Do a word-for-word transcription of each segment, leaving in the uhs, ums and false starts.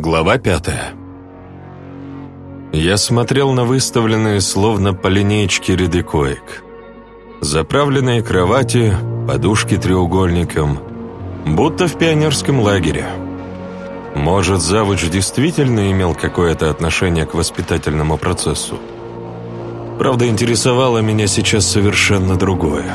Глава пятая. Я смотрел на выставленные словно по линеечке ряды коек. Заправленные кровати, подушки треугольником, будто в пионерском лагере. Может, завуч действительно имел какое-то отношение к воспитательному процессу? Правда, интересовало меня сейчас совершенно другое.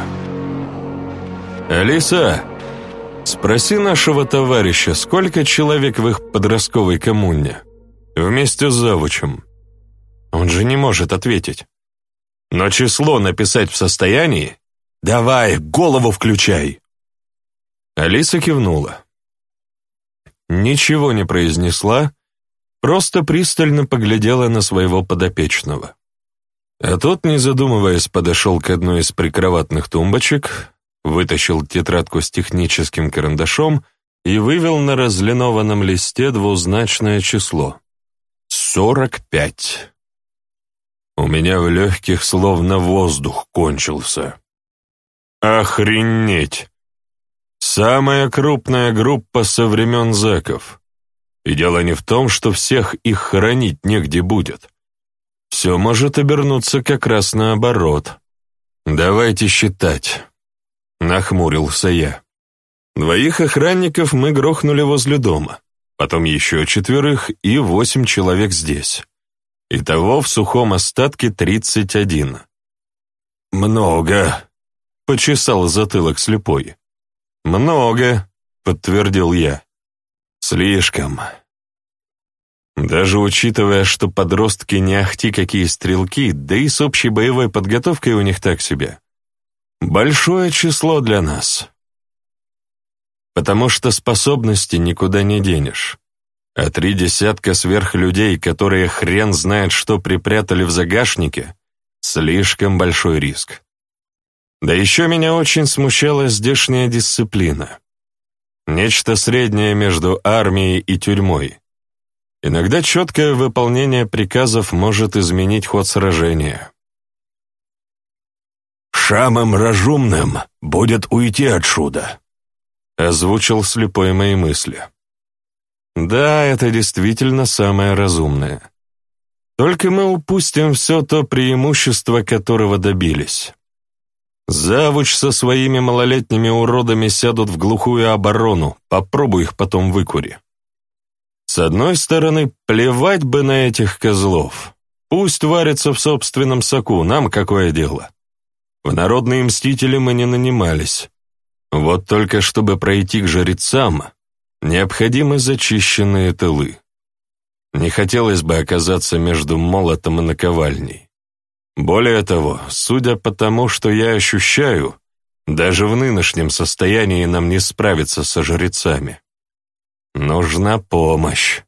«Алиса, спроси нашего товарища, сколько человек в их подростковой коммуне? Вместе с завучем». Он же не может ответить. Но число написать в состоянии? Давай, голову включай. Алиса кивнула. Ничего не произнесла, просто пристально поглядела на своего подопечного. А тот, не задумываясь, подошел к одной из прикроватных тумбочек, вытащил тетрадку с техническим карандашом и вывел на разлинованном листе двузначное число. сорок пять. У меня в легких словно воздух кончился. Охренеть! Самая крупная группа со времен зэков. И дело не в том, что всех их хоронить негде будет. Все может обернуться как раз наоборот. Давайте считать. Нахмурился я. Двоих охранников мы грохнули возле дома, потом еще четверых и восемь человек здесь. Итого в сухом остатке тридцать один. «Много», — почесал затылок слепой. «Много», — подтвердил я. «Слишком». Даже учитывая, что подростки не ахти какие стрелки, да и с общей боевой подготовкой у них так себе. Большое число для нас. Потому что способности никуда не денешь. А три десятка сверхлюдей, которые хрен знает что припрятали в загашнике, слишком большой риск. Да еще меня очень смущала здешняя дисциплина. Нечто среднее между армией и тюрьмой. Иногда четкое выполнение приказов может изменить ход сражения. «Самым разумным будет уйти отсюда», — озвучил слепой мои мысли. Да, это действительно самое разумное. Только мы упустим все то преимущество, которого добились. Завуч со своими малолетними уродами сядут в глухую оборону, попробуй их потом выкури. С одной стороны, плевать бы на этих козлов. Пусть варятся в собственном соку, нам какое дело. В народные мстители мы не нанимались. Вот только чтобы пройти к жрецам, необходимы зачищенные тылы. Не хотелось бы оказаться между молотом и наковальней. Более того, судя по тому, что я ощущаю, даже в нынешнем состоянии нам не справиться со жрецами. Нужна помощь.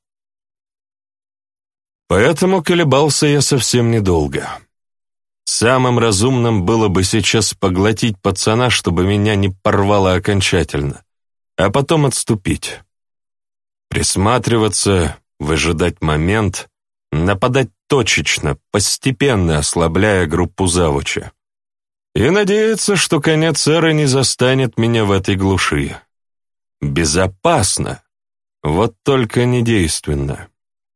Поэтому колебался я совсем недолго. Самым разумным было бы сейчас поглотить пацана, чтобы меня не порвало окончательно, а потом отступить. Присматриваться, выжидать момент, нападать точечно, постепенно ослабляя группу завуча. И надеяться, что конец эры не застанет меня в этой глуши. Безопасно, вот только недейственно.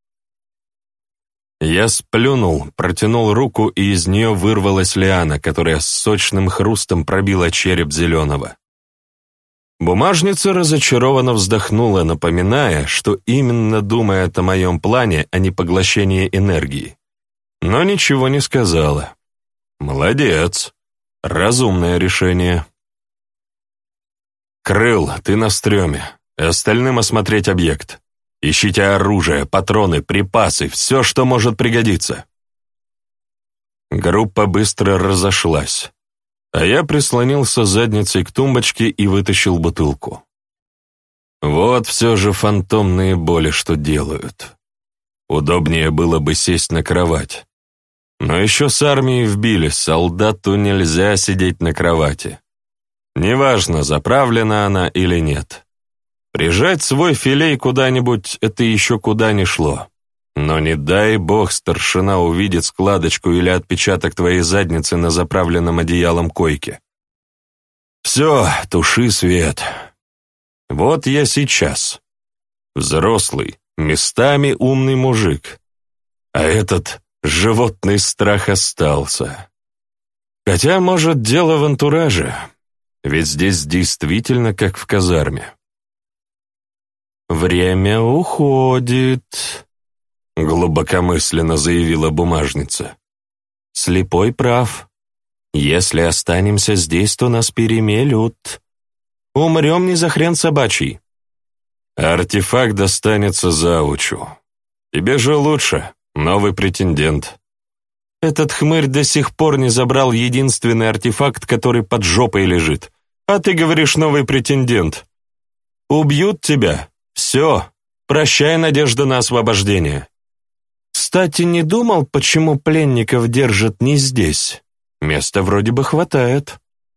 Я сплюнул, протянул руку, и из нее вырвалась лиана, которая с сочным хрустом пробила череп зеленого. Бумажница разочарованно вздохнула, напоминая, что именно думает о моем плане, а не поглощении энергии. Но ничего не сказала. Молодец. Разумное решение. Крыл, ты на стреме. Остальным осмотреть объект. Ищите оружие, патроны, припасы, все, что может пригодиться. Группа быстро разошлась. А я прислонился задницей к тумбочке и вытащил бутылку. Вот все же фантомные боли, что делают. Удобнее было бы сесть на кровать. Но еще с армией вбили, солдату нельзя сидеть на кровати. Неважно, заправлена она или нет. Прижать свой филей куда-нибудь — это еще куда ни шло. Но не дай бог старшина увидит складочку или отпечаток твоей задницы на заправленном одеялом койке. Все, туши свет. Вот я сейчас. Взрослый, местами умный мужик. А этот животный страх остался. Хотя, может, дело в антураже, ведь здесь действительно как в казарме. «Время уходит», — глубокомысленно заявила бумажница. «Слепой прав. Если останемся здесь, то нас перемелют. Умрем не за хрен собачий». «Артефакт достанется заучу. Тебе же лучше, новый претендент». «Этот хмырь до сих пор не забрал единственный артефакт, который под жопой лежит. А ты говоришь, новый претендент. Убьют тебя. Все. Прощай, надежда на освобождение. Кстати, не думал, почему пленников держат не здесь? Места вроде бы хватает».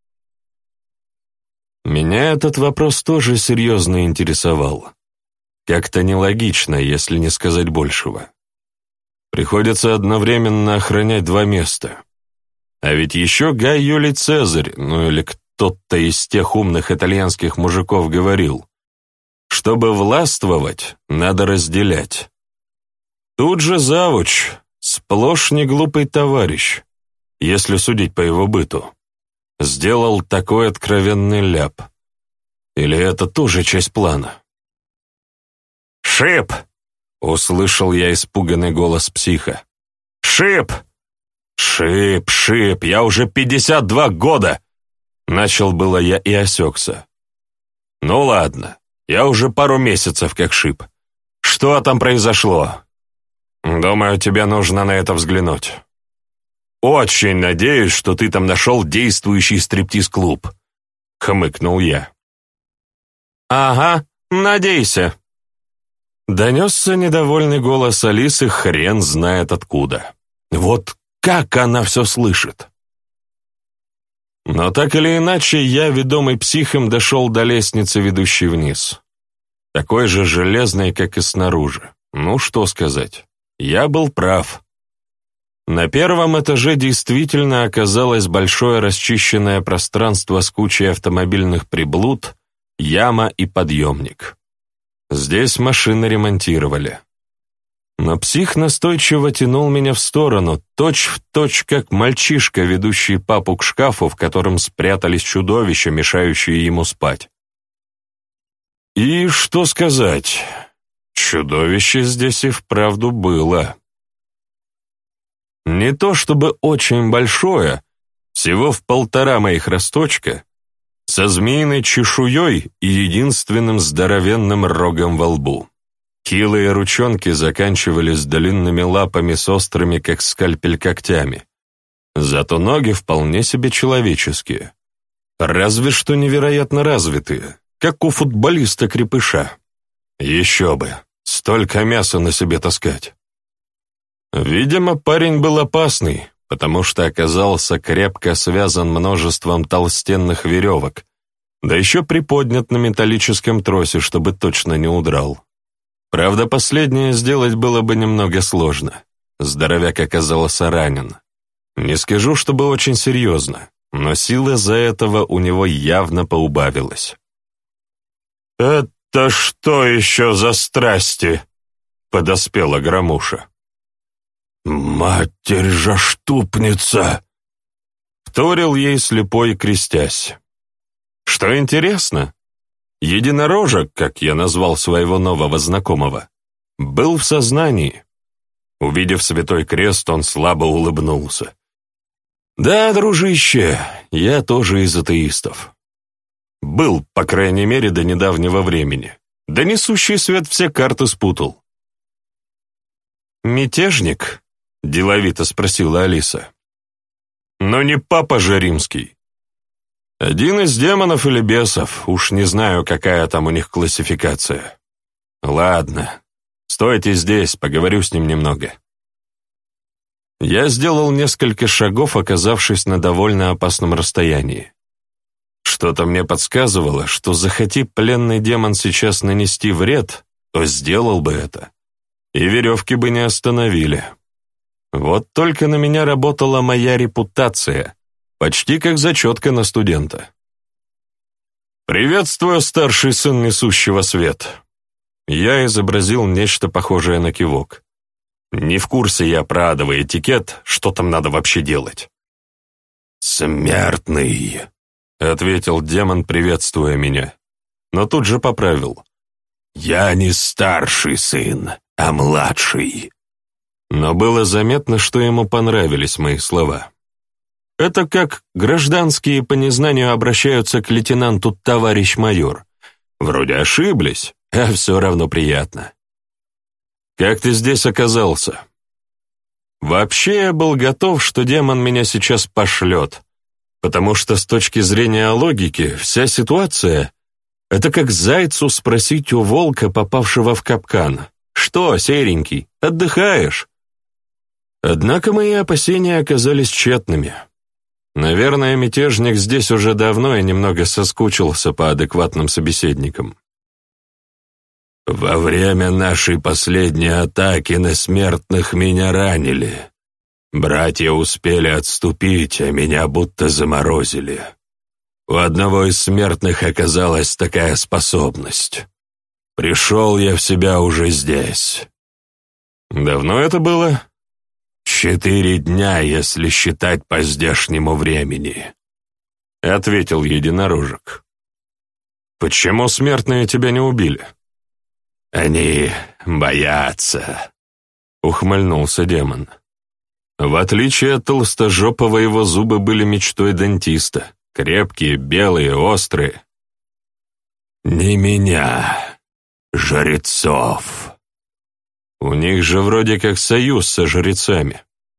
Меня этот вопрос тоже серьезно интересовал. Как-то нелогично, если не сказать большего. Приходится одновременно охранять два места. А ведь еще Гай Юлий Цезарь, ну или кто-то из тех умных итальянских мужиков говорил, чтобы властвовать, надо разделять. Тут же завуч, сплошь неглупый товарищ, если судить по его быту, сделал такой откровенный ляп. Или это тоже часть плана? «Шип!» — услышал я испуганный голос психа. «Шип! Шип, Шип, я уже пятьдесят два года!» Начал было я и осекся. «Ну ладно, я уже пару месяцев как Шип. Что там произошло?» «Думаю, тебе нужно на это взглянуть. Очень надеюсь, что ты там нашел действующий стриптиз-клуб», — хмыкнул я. «Ага, надейся», — донесся недовольный голос Алисы хрен знает откуда. Вот как она все слышит. Но так или иначе, я, ведомый психом, дошел до лестницы, ведущей вниз. Такой же железной, как и снаружи. Ну, что сказать. Я был прав. На первом этаже действительно оказалось большое расчищенное пространство с кучей автомобильных приблуд, яма и подъемник. Здесь машины ремонтировали. Но псих настойчиво тянул меня в сторону, точь-в-точь, как мальчишка, ведущий папу к шкафу, в котором спрятались чудовища, мешающие ему спать. И что сказать, чудовище здесь и вправду было. Не то чтобы очень большое, всего в полтора моих росточка, со змеиной чешуей и единственным здоровенным рогом во лбу. Хилые ручонки заканчивались длинными лапами с острыми, как скальпель, когтями. Зато ноги вполне себе человеческие. Разве что невероятно развитые, как у футболиста-крепыша. Еще бы, столько мяса на себе таскать. Видимо, парень был опасный, потому что оказался крепко связан множеством толстенных веревок, да еще приподнят на металлическом тросе, чтобы точно не удрал. Правда, последнее сделать было бы немного сложно. Здоровяк оказался ранен. Не скажу, чтобы очень серьезно, но сила за этого у него явно поубавилась. «Это что еще за страсти?» — подоспела Громуша. «Матерь же штупница!» — вторил ей слепой, крестясь. Что интересно, единорожек, как я назвал своего нового знакомого, был в сознании. Увидев святой крест, он слабо улыбнулся. «Да, дружище, я тоже из атеистов. Был, по крайней мере, до недавнего времени. Да несущий свет все карты спутал». «Мятежник?» — деловито спросила Алиса. «Но не папа же римский. Один из демонов или бесов, уж не знаю, какая там у них классификация. Ладно, стойте здесь, поговорю с ним немного». Я сделал несколько шагов, оказавшись на довольно опасном расстоянии. Что-то мне подсказывало, что захоти пленный демон сейчас нанести вред, то сделал бы это, и веревки бы не остановили. Вот только на меня работала моя репутация, почти как зачетка на студента. «Приветствую, старший сын несущего свет!» Я изобразил нечто похожее на кивок. Не в курсе я про адовый этикет, что там надо вообще делать. «Смертный», — ответил демон, приветствуя меня, но тут же поправил. «Я не старший сын, а младший». Но было заметно, что ему понравились мои слова. Это как гражданские по незнанию обращаются к лейтенанту товарищ майор. Вроде ошиблись, а все равно приятно. «Как ты здесь оказался?» Вообще я был готов, что демон меня сейчас пошлет, потому что с точки зрения логики вся ситуация — это как зайцу спросить у волка, попавшего в капкан: «Что, серенький, отдыхаешь?» Однако мои опасения оказались тщетными. Наверное, мятежник здесь уже давно и немного соскучился по адекватным собеседникам. «Во время нашей последней атаки на смертных меня ранили. Братья успели отступить, а меня будто заморозили. У одного из смертных оказалась такая способность. Пришел я в себя уже здесь». «Давно это было?» «Четыре дня, если считать по здешнему времени», — ответил единорожек. «Почему смертные тебя не убили?» «Они боятся», — ухмыльнулся демон. В отличие от толстожопого, его зубы были мечтой дантиста, крепкие, белые, острые. «Не меня, жрецов». У них же вроде как союз со жрецами.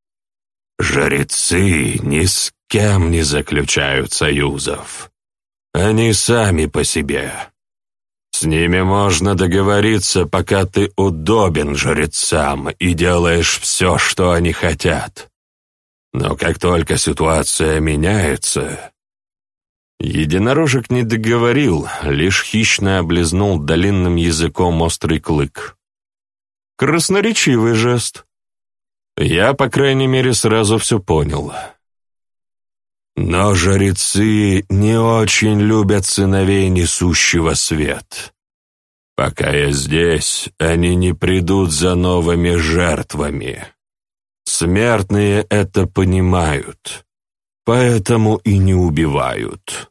«Жрецы ни с кем не заключают союзов. Они сами по себе. С ними можно договориться, пока ты удобен жрецам и делаешь все, что они хотят. Но как только ситуация меняется...» Единорожек не договорил, лишь хищно облизнул длинным языком острый клык. Красноречивый жест. Я, по крайней мере, сразу все понял. «Но жрецы не очень любят сыновей несущего свет. Пока я здесь, они не придут за новыми жертвами. Смертные это понимают, поэтому и не убивают».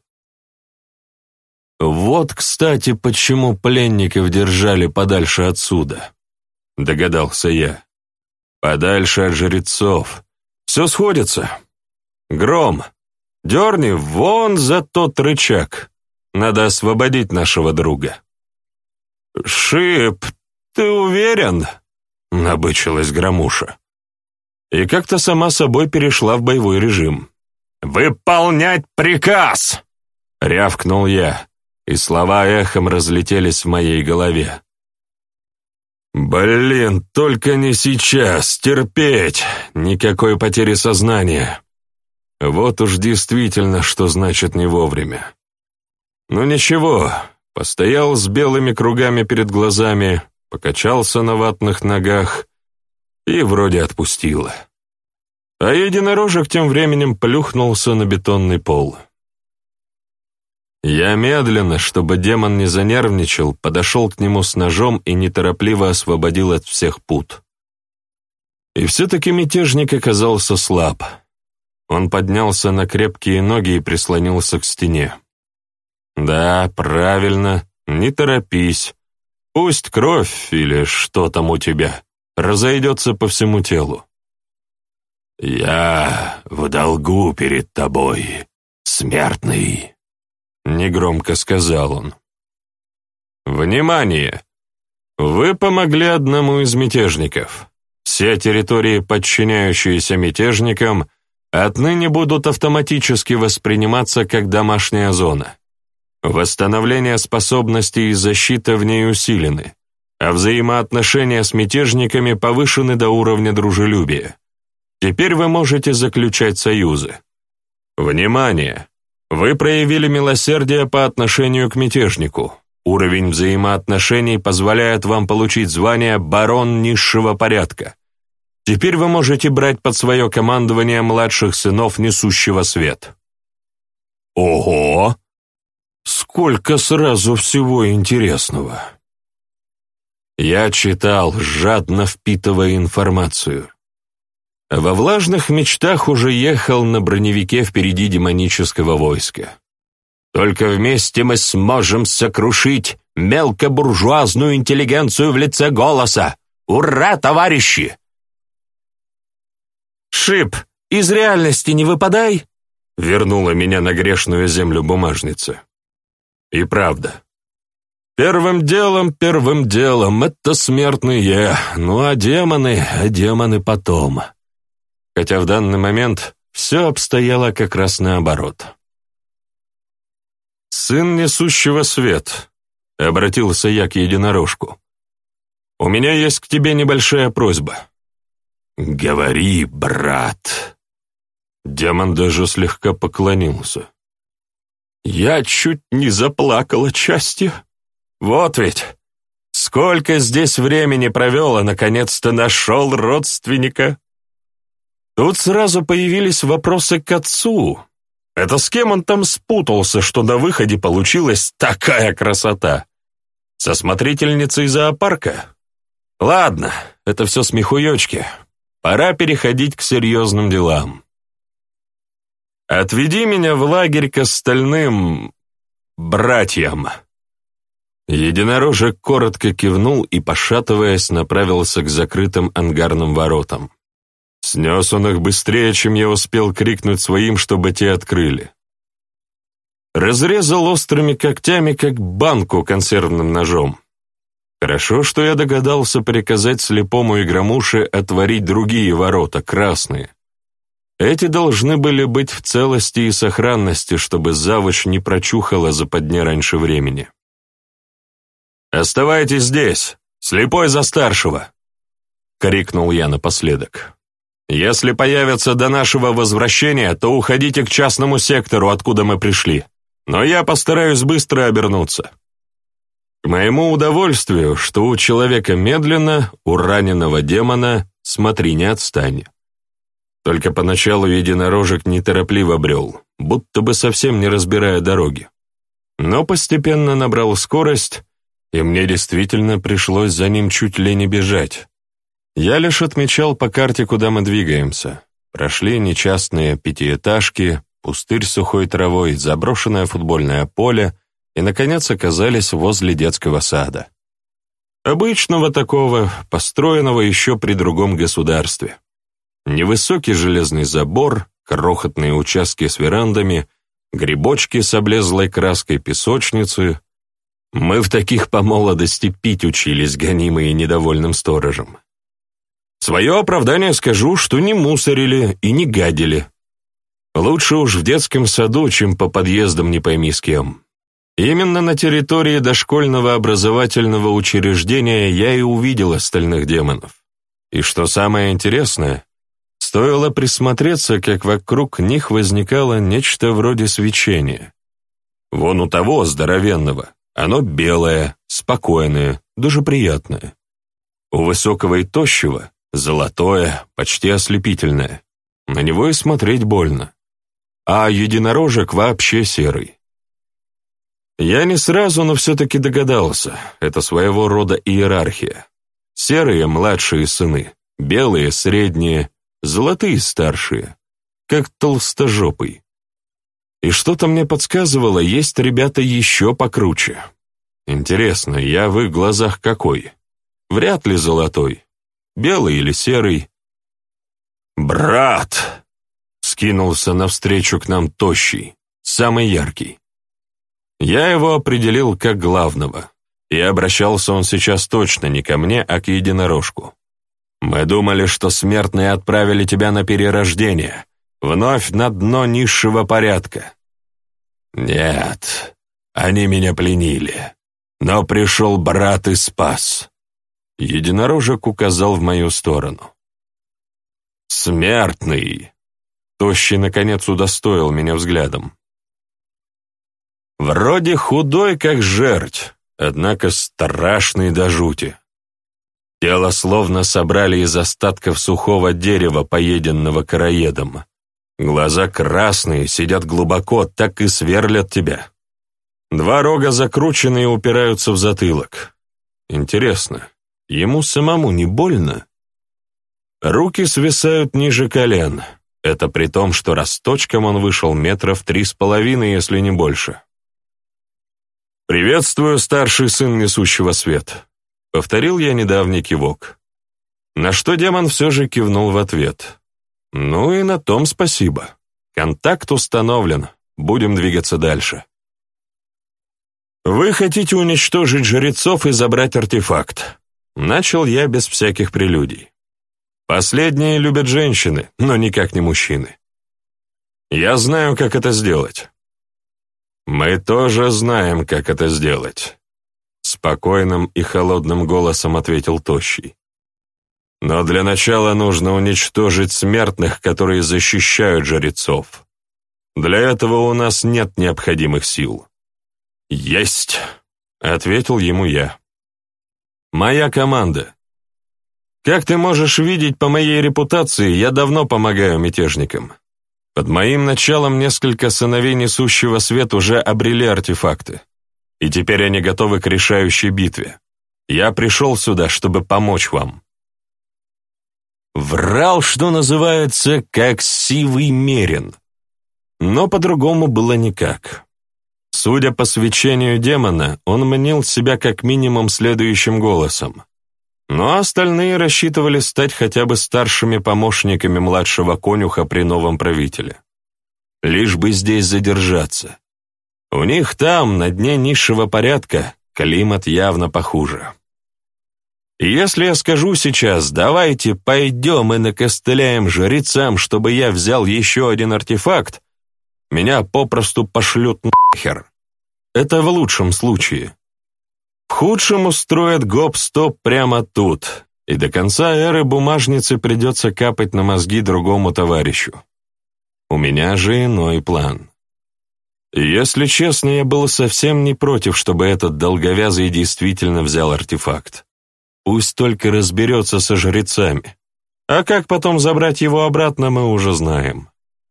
Вот, кстати, почему пленников держали подальше отсюда. Догадался я. Подальше от жрецов. Все сходится. Гром, дерни вон за тот рычаг. Надо освободить нашего друга. «Шип, ты уверен?» — набычилась Громуша. И как-то сама собой перешла в боевой режим. «Выполнять приказ!» — рявкнул я, и слова эхом разлетелись в моей голове. «Блин, только не сейчас, терпеть, никакой потери сознания. Вот уж действительно, что значит не вовремя. Ну ничего, постоял с белыми кругами перед глазами, покачался на ватных ногах и вроде отпустило. А единорожек тем временем плюхнулся на бетонный пол. Я медленно, чтобы демон не занервничал, подошел к нему с ножом и неторопливо освободил от всех пут. И все-таки мятежник оказался слаб. Он поднялся на крепкие ноги и прислонился к стене. «Да, правильно, не торопись. Пусть кровь или что там у тебя разойдется по всему телу». «Я в долгу перед тобой, смертный», — негромко сказал он. «Внимание! Вы помогли одному из мятежников. Все территории, подчиняющиеся мятежникам, отныне будут автоматически восприниматься как домашняя зона. Восстановление способностей и защита в ней усилены, а взаимоотношения с мятежниками повышены до уровня дружелюбия. Теперь вы можете заключать союзы. Внимание! Вы проявили милосердие по отношению к мятежнику. Уровень взаимоотношений позволяет вам получить звание «Барон низшего порядка». Теперь вы можете брать под свое командование младших сынов несущего свет». Ого! Сколько сразу всего интересного! Я читал, жадно впитывая информацию. Во влажных мечтах уже ехал на броневике впереди демонического войска. Только вместе мы сможем сокрушить мелкобуржуазную интеллигенцию в лице Голоса. Ура, товарищи! «Шип, из реальности не выпадай!» — вернула меня на грешную землю бумажница. И правда. Первым делом, первым делом — это смертные, ну а демоны, а демоны потом. Хотя в данный момент все обстояло как раз наоборот. «Сын несущего свет», — обратился я к единорожку, — «у меня есть к тебе небольшая просьба». «Говори, брат». Демон даже слегка поклонился. Я чуть не заплакал от счастья. Вот ведь, сколько здесь времени провел, а наконец-то нашел родственника. Тут сразу появились вопросы к отцу. Это с кем он там спутался, что на выходе получилась такая красота? Со смотрительницей зоопарка? Ладно, это все смехуёчки. Пора переходить к серьезным делам. Отведи меня в лагерь к остальным братьям. Единорожек коротко кивнул и, пошатываясь, направился к закрытым ангарным воротам. Снес он их быстрее, чем я успел крикнуть своим, чтобы те открыли. Разрезал острыми когтями, как банку консервным ножом. Хорошо, что я догадался приказать слепому игромуше отворить другие ворота, красные. Эти должны были быть в целости и сохранности, чтобы завуч не прочухала западня раньше времени. «Оставайтесь здесь, слепой за старшего!» — крикнул я напоследок. «Если появятся до нашего возвращения, то уходите к частному сектору, откуда мы пришли, но я постараюсь быстро обернуться. К моему удовольствию, что у человека медленно, у раненого демона смотри, не отстань». Только поначалу единорожек неторопливо брел, будто бы совсем не разбирая дороги. Но постепенно набрал скорость, и мне действительно пришлось за ним чуть ли не бежать. Я лишь отмечал по карте, куда мы двигаемся. Прошли нечастные пятиэтажки, пустырь с сухой травой, заброшенное футбольное поле и, наконец, оказались возле детского сада. Обычного такого, построенного еще при другом государстве. Невысокий железный забор, крохотные участки с верандами, грибочки с облезлой краской песочницы. Мы в таких по молодости пить учились, гонимые недовольным сторожем. В свое оправдание скажу, что не мусорили и не гадили. Лучше уж в детском саду, чем по подъездам не пойми с кем. Именно на территории дошкольного образовательного учреждения я и увидел остальных демонов. И что самое интересное, стоило присмотреться, как вокруг них возникало нечто вроде свечения. Вон у того здоровенного оно белое, спокойное, даже приятное. У высокого и тощего золотое, почти ослепительное. На него и смотреть больно. А единорожек вообще серый. Я не сразу, но все-таки догадался. Это своего рода иерархия. Серые — младшие сыны, белые — средние, золотые — старшие, как толстожопый. И что-то мне подсказывало, есть ребята еще покруче. Интересно, я в их глазах какой? Вряд ли золотой. Белый или серый? «Брат!» — скинулся навстречу к нам тощий, самый яркий. Я его определил как главного, и обращался он сейчас точно не ко мне, а к единорожку. «Мы думали, что смертные отправили тебя на перерождение, вновь на дно низшего порядка. Нет, они меня пленили, но пришел брат и спас». Единорожек указал в мою сторону. «Смертный!» Тощий, наконец, удостоил меня взглядом. Вроде худой, как жерть, однако страшный до жути. Тело словно собрали из остатков сухого дерева, поеденного короедом. Глаза красные, сидят глубоко, так и сверлят тебя. Два рога закручены и упираются в затылок. Интересно, Ему самому не больно? Руки свисают ниже колен. Это при том, что росточком он вышел метров три с половиной, если не больше. «Приветствую, старший сын несущего свет», — повторил я недавний кивок. На что демон все же кивнул в ответ. «Ну и на том спасибо. Контакт установлен. Будем двигаться дальше». «Вы хотите уничтожить жрецов и забрать артефакт?» Начал я без всяких прелюдий. «Последние любят женщины, но никак не мужчины. Я знаю, как это сделать». «Мы тоже знаем, как это сделать», — спокойным и холодным голосом ответил Тощий. «Но для начала нужно уничтожить смертных, которые защищают жрецов. Для этого у нас нет необходимых сил». «Есть», — ответил ему я. «Моя команда. Как ты можешь видеть по моей репутации, я давно помогаю мятежникам. Под моим началом несколько сыновей несущего свет уже обрели артефакты, и теперь они готовы к решающей битве. Я пришел сюда, чтобы помочь вам». Врал, что называется, как сивый мерин. Но по-другому было никак. Судя по свечению демона, он мнил себя как минимум следующим голосом. Но остальные рассчитывали стать хотя бы старшими помощниками младшего конюха при новом правителе. Лишь бы здесь задержаться. У них там, на дне низшего порядка, климат явно похуже. И если я скажу сейчас, давайте пойдем и накостыляем жрецам, чтобы я взял еще один артефакт, меня попросту пошлют нахер. Это в лучшем случае. В худшем устроят гоп-стоп прямо тут, и до конца эры бумажницы придется капать на мозги другому товарищу. У меня же иной план. И если честно, я был совсем не против, чтобы этот долговязый действительно взял артефакт. Пусть только разберется со жрецами. А как потом забрать его обратно, мы уже знаем.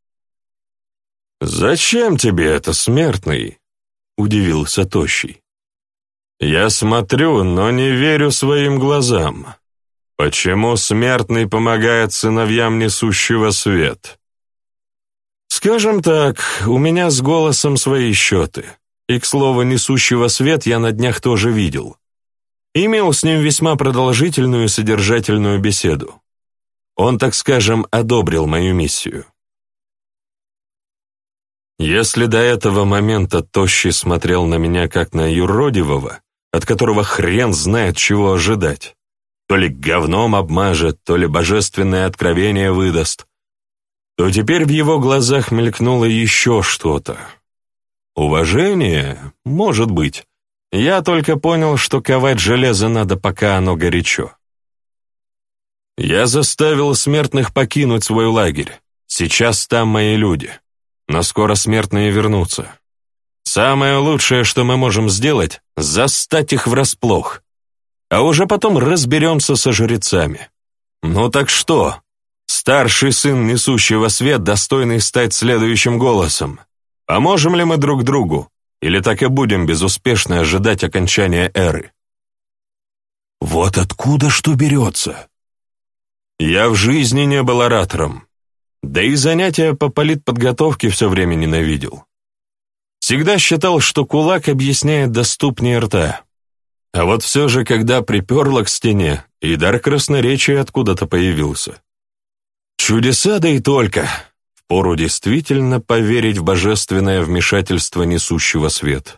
«Зачем тебе это, смертный?» — удивился Тощий. «Я смотрю, но не верю своим глазам. Почему смертный помогает сыновьям несущего свет?» «Скажем так, у меня с голосом свои счеты. И, к слову, несущего свет я на днях тоже видел. Имел с ним весьма продолжительную и содержательную беседу. Он, так скажем, одобрил мою миссию». Если до этого момента Тощий смотрел на меня как на юродивого, от которого хрен знает, чего ожидать, то ли говном обмажет, то ли божественное откровение выдаст, то теперь в его глазах мелькнуло еще что-то. Уважение? Может быть. Я только понял, что ковать железо надо, пока оно горячо. Я заставил смертных покинуть свой лагерь. Сейчас там мои люди. Но скоро смертные вернутся. Самое лучшее, что мы можем сделать, застать их врасплох. А уже потом разберемся со жрецами. Ну так что? Старший сын несущего свет, достойный стать следующим голосом. Поможем ли мы друг другу? Или так и будем безуспешно ожидать окончания эры? Вот откуда что берется? Я в жизни не был оратором. Да и занятия по политподготовке все время ненавидел. Всегда считал, что кулак объясняет доступнее рта. А вот все же, когда приперло к стене, и дар красноречия откуда-то появился. Чудеса, да и только. Впору действительно поверить в божественное вмешательство несущего свет.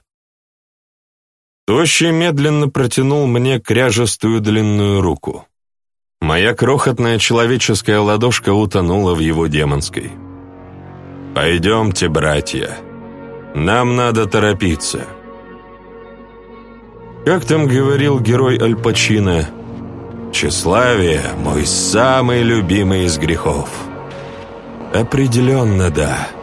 Тощий медленно протянул мне кряжестую длинную руку. Моя крохотная человеческая ладошка утонула в его демонской. «Пойдемте, братья. Нам надо торопиться». Как там говорил герой Аль Пачино, «Тщеславие – мой самый любимый из грехов». Определенно да.